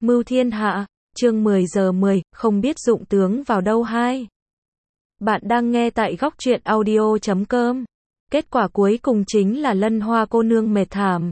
Mưu thiên hạ, chương 10 giờ 10, không biết dụng tướng vào đâu hai. Bạn đang nghe tại góc truyện audio.com. Kết quả cuối cùng chính là Lân Hoa cô nương mệt thảm.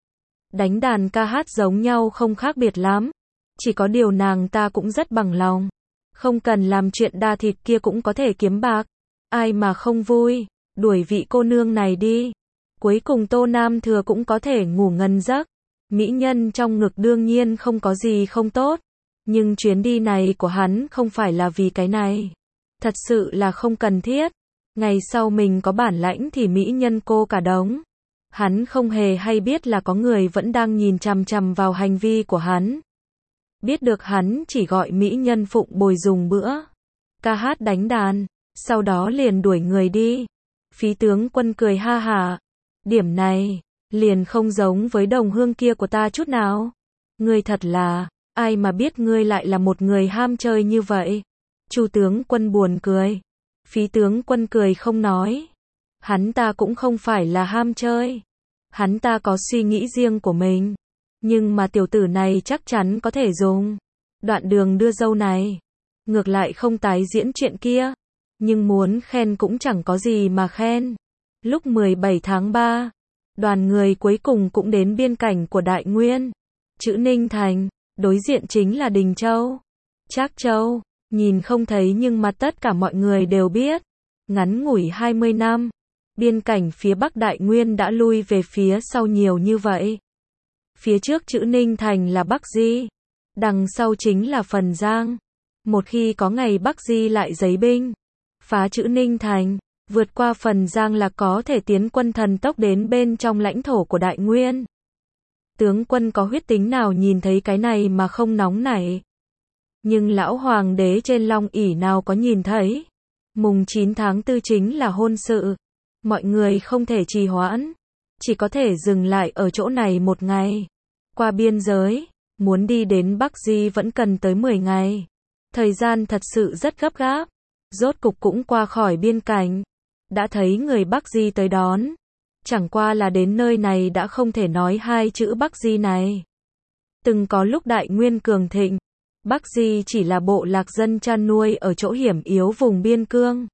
Đánh đàn ca hát giống nhau không khác biệt lắm. Chỉ có điều nàng ta cũng rất bằng lòng. Không cần làm chuyện đa thịt kia cũng có thể kiếm bạc. Ai mà không vui, đuổi vị cô nương này đi. Cuối cùng Tô Nam Thừa cũng có thể ngủ ngon giấc. Mỹ nhân trong ngực đương nhiên không có gì không tốt. Nhưng chuyến đi này của hắn không phải là vì cái này. Thật sự là không cần thiết. Ngày sau mình có bản lãnh thì mỹ nhân cô cả đống. Hắn không hề hay biết là có người vẫn đang nhìn chằm chằm vào hành vi của hắn. Biết được hắn chỉ gọi mỹ nhân phụng bồi dùng bữa, ca hát đánh đàn, sau đó liền đuổi người đi. Phí tướng quân cười ha hả. Điểm này liền không giống với đồng hương kia của ta chút nào. Ngươi thật là, ai mà biết ngươi lại là một người ham chơi như vậy. Chu tướng quân buồn cười. Phí tướng quân cười không nói. Hắn ta cũng không phải là ham chơi. Hắn ta có suy nghĩ riêng của mình. Nhưng mà tiểu tử này chắc chắn có thể dùng. Đoạn đường đưa dâu này. Ngược lại không tái diễn chuyện kia. Nhưng muốn khen cũng chẳng có gì mà khen. Lúc 17 tháng 3. Đoàn người cuối cùng cũng đến biên cảnh của Đại Nguyên. Chữ Ninh Thành, đối diện chính là Đình Châu. Trác Châu, nhìn không thấy nhưng mà tất cả mọi người đều biết. Ngắn ngủi 20 năm, biên cảnh phía Bắc Đại Nguyên đã lui về phía sau nhiều như vậy. Phía trước chữ Ninh Thành là Bắc Di, đằng sau chính là Phần Giang. Một khi có ngày Bắc Di lại giấy binh, phá chữ Ninh Thành, vượt qua Phần Giang là có thể tiến quân thần tốc đến bên trong lãnh thổ của Đại Nguyên. Tướng quân có huyết tính nào nhìn thấy cái này mà không nóng nảy. Nhưng lão hoàng đế trên Long ỷ nào có nhìn thấy. Mùng 9 tháng 4 chính là hôn sự. Mọi người không thể trì hoãn. Chỉ có thể dừng lại ở chỗ này một ngày. Qua biên giới, muốn đi đến Bắc Di vẫn cần tới 10 ngày. Thời gian thật sự rất gấp gáp. Rốt cục cũng qua khỏi biên cảnh. Đã thấy người Bắc Di tới đón. Chẳng qua là đến nơi này đã không thể nói hai chữ Bắc Di này. Từng có lúc Đại Nguyên cường thịnh, Bắc Di chỉ là bộ lạc dân chăn nuôi ở chỗ hiểm yếu vùng biên cương.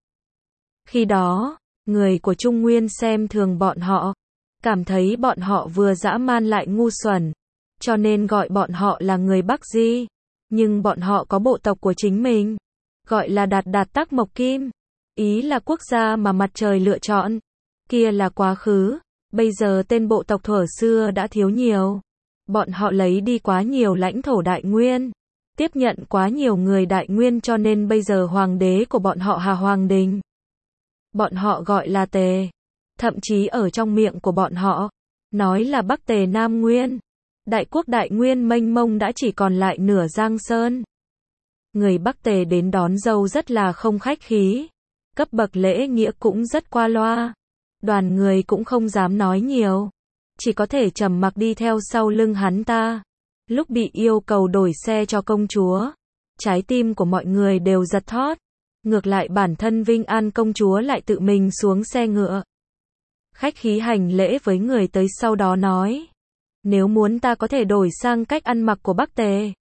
Khi đó, người của Trung Nguyên xem thường bọn họ, cảm thấy bọn họ vừa dã man lại ngu xuẩn, cho nên gọi bọn họ là người Bắc Di. Nhưng bọn họ có bộ tộc của chính mình, gọi là Đạt Đạt Tắc Mộc Kim, ý là quốc gia mà mặt trời lựa chọn. Kia là quá khứ, bây giờ tên bộ tộc thuở xưa đã thiếu nhiều. Bọn họ lấy đi quá nhiều lãnh thổ Đại Nguyên, tiếp nhận quá nhiều người Đại Nguyên cho nên bây giờ hoàng đế của bọn họ Hà Hoàng Đình. Bọn họ gọi là Tề, thậm chí ở trong miệng của bọn họ, nói là Bắc Tề Nam Nguyên. Đại quốc Đại Nguyên mênh mông đã chỉ còn lại nửa Giang Sơn. Người Bắc Tề đến đón dâu rất là không khách khí, cấp bậc lễ nghĩa cũng rất qua loa. Đoàn người cũng không dám nói nhiều, chỉ có thể trầm mặc đi theo sau lưng hắn ta. Lúc bị yêu cầu đổi xe cho công chúa, trái tim của mọi người đều giật thót. Ngược lại bản thân Vinh An công chúa lại tự mình xuống xe ngựa. Khách khí hành lễ với người tới sau đó nói. Nếu muốn ta có thể đổi sang cách ăn mặc của Bắc Tề.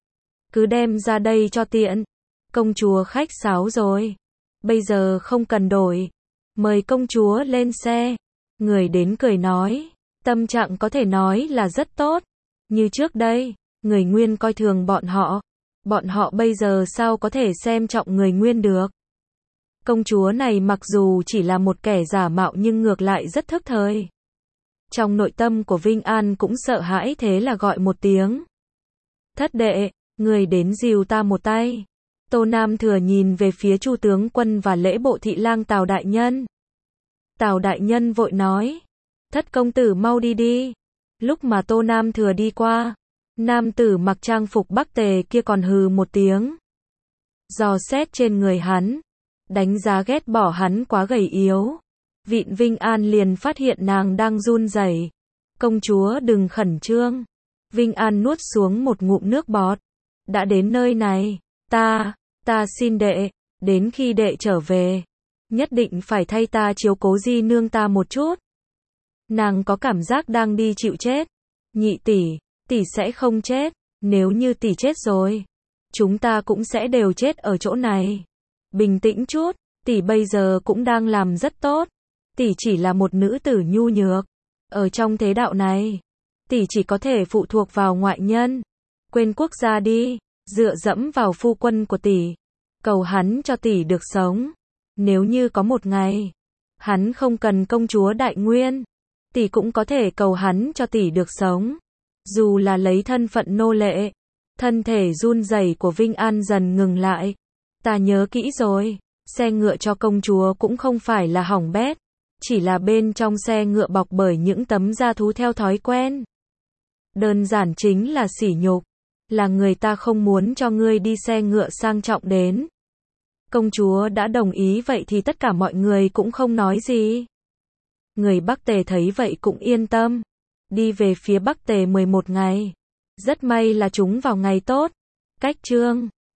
Cứ đem ra đây cho tiện. Công chúa khách sáo rồi. Bây giờ không cần đổi. Mời công chúa lên xe. Người đến cười nói. Tâm trạng có thể nói là rất tốt. Như trước đây, người Nguyên coi thường bọn họ. Bọn họ bây giờ sao có thể xem trọng người Nguyên được. Công chúa này mặc dù chỉ là một kẻ giả mạo nhưng ngược lại rất thức thời. Trong nội tâm của Vinh An cũng sợ hãi thế là gọi một tiếng. Thất đệ, người đến dìu ta một tay. Tô Nam Thừa nhìn về phía Chu tướng quân và lễ bộ thị lang Tào đại nhân. Tào đại nhân vội nói. Thất công tử mau đi đi. Lúc mà Tô Nam Thừa đi qua, nam tử mặc trang phục Bắc Tề kia còn hừ một tiếng. Dò xét trên người hắn, đánh giá ghét bỏ hắn quá gầy yếu. Vịn Vinh An liền phát hiện nàng đang run rẩy. Công chúa đừng khẩn trương. Vinh An nuốt xuống một ngụm nước bọt. Đã đến nơi này, ta xin đệ, đến khi đệ trở về, nhất định phải thay ta chiếu cố di nương ta một chút. Nàng có cảm giác đang đi chịu chết. Nhị tỷ, tỷ sẽ không chết. Nếu như tỷ chết rồi, chúng ta cũng sẽ đều chết ở chỗ này. Bình tĩnh chút, tỷ bây giờ cũng đang làm rất tốt. Tỷ chỉ là một nữ tử nhu nhược. Ở trong thế đạo này, tỷ chỉ có thể phụ thuộc vào ngoại nhân. Quên quốc gia đi, dựa dẫm vào phu quân của tỷ. Cầu hắn cho tỷ được sống. Nếu như có một ngày, hắn không cần công chúa Đại Nguyên, tỷ cũng có thể cầu hắn cho tỷ được sống. Dù là lấy thân phận nô lệ. Thân thể run rẩy của Vinh An dần ngừng lại. Ta nhớ kỹ rồi, xe ngựa cho công chúa cũng không phải là hỏng bét. Chỉ là bên trong xe ngựa bọc bởi những tấm da thú theo thói quen. Đơn giản chính là sỉ nhục. Là người ta không muốn cho ngươi đi xe ngựa sang trọng đến. Công chúa đã đồng ý vậy thì tất cả mọi người cũng không nói gì. Người Bắc Tề thấy vậy cũng yên tâm. Đi về phía Bắc Tề 11 ngày. Rất may là chúng vào ngày tốt. Cách chương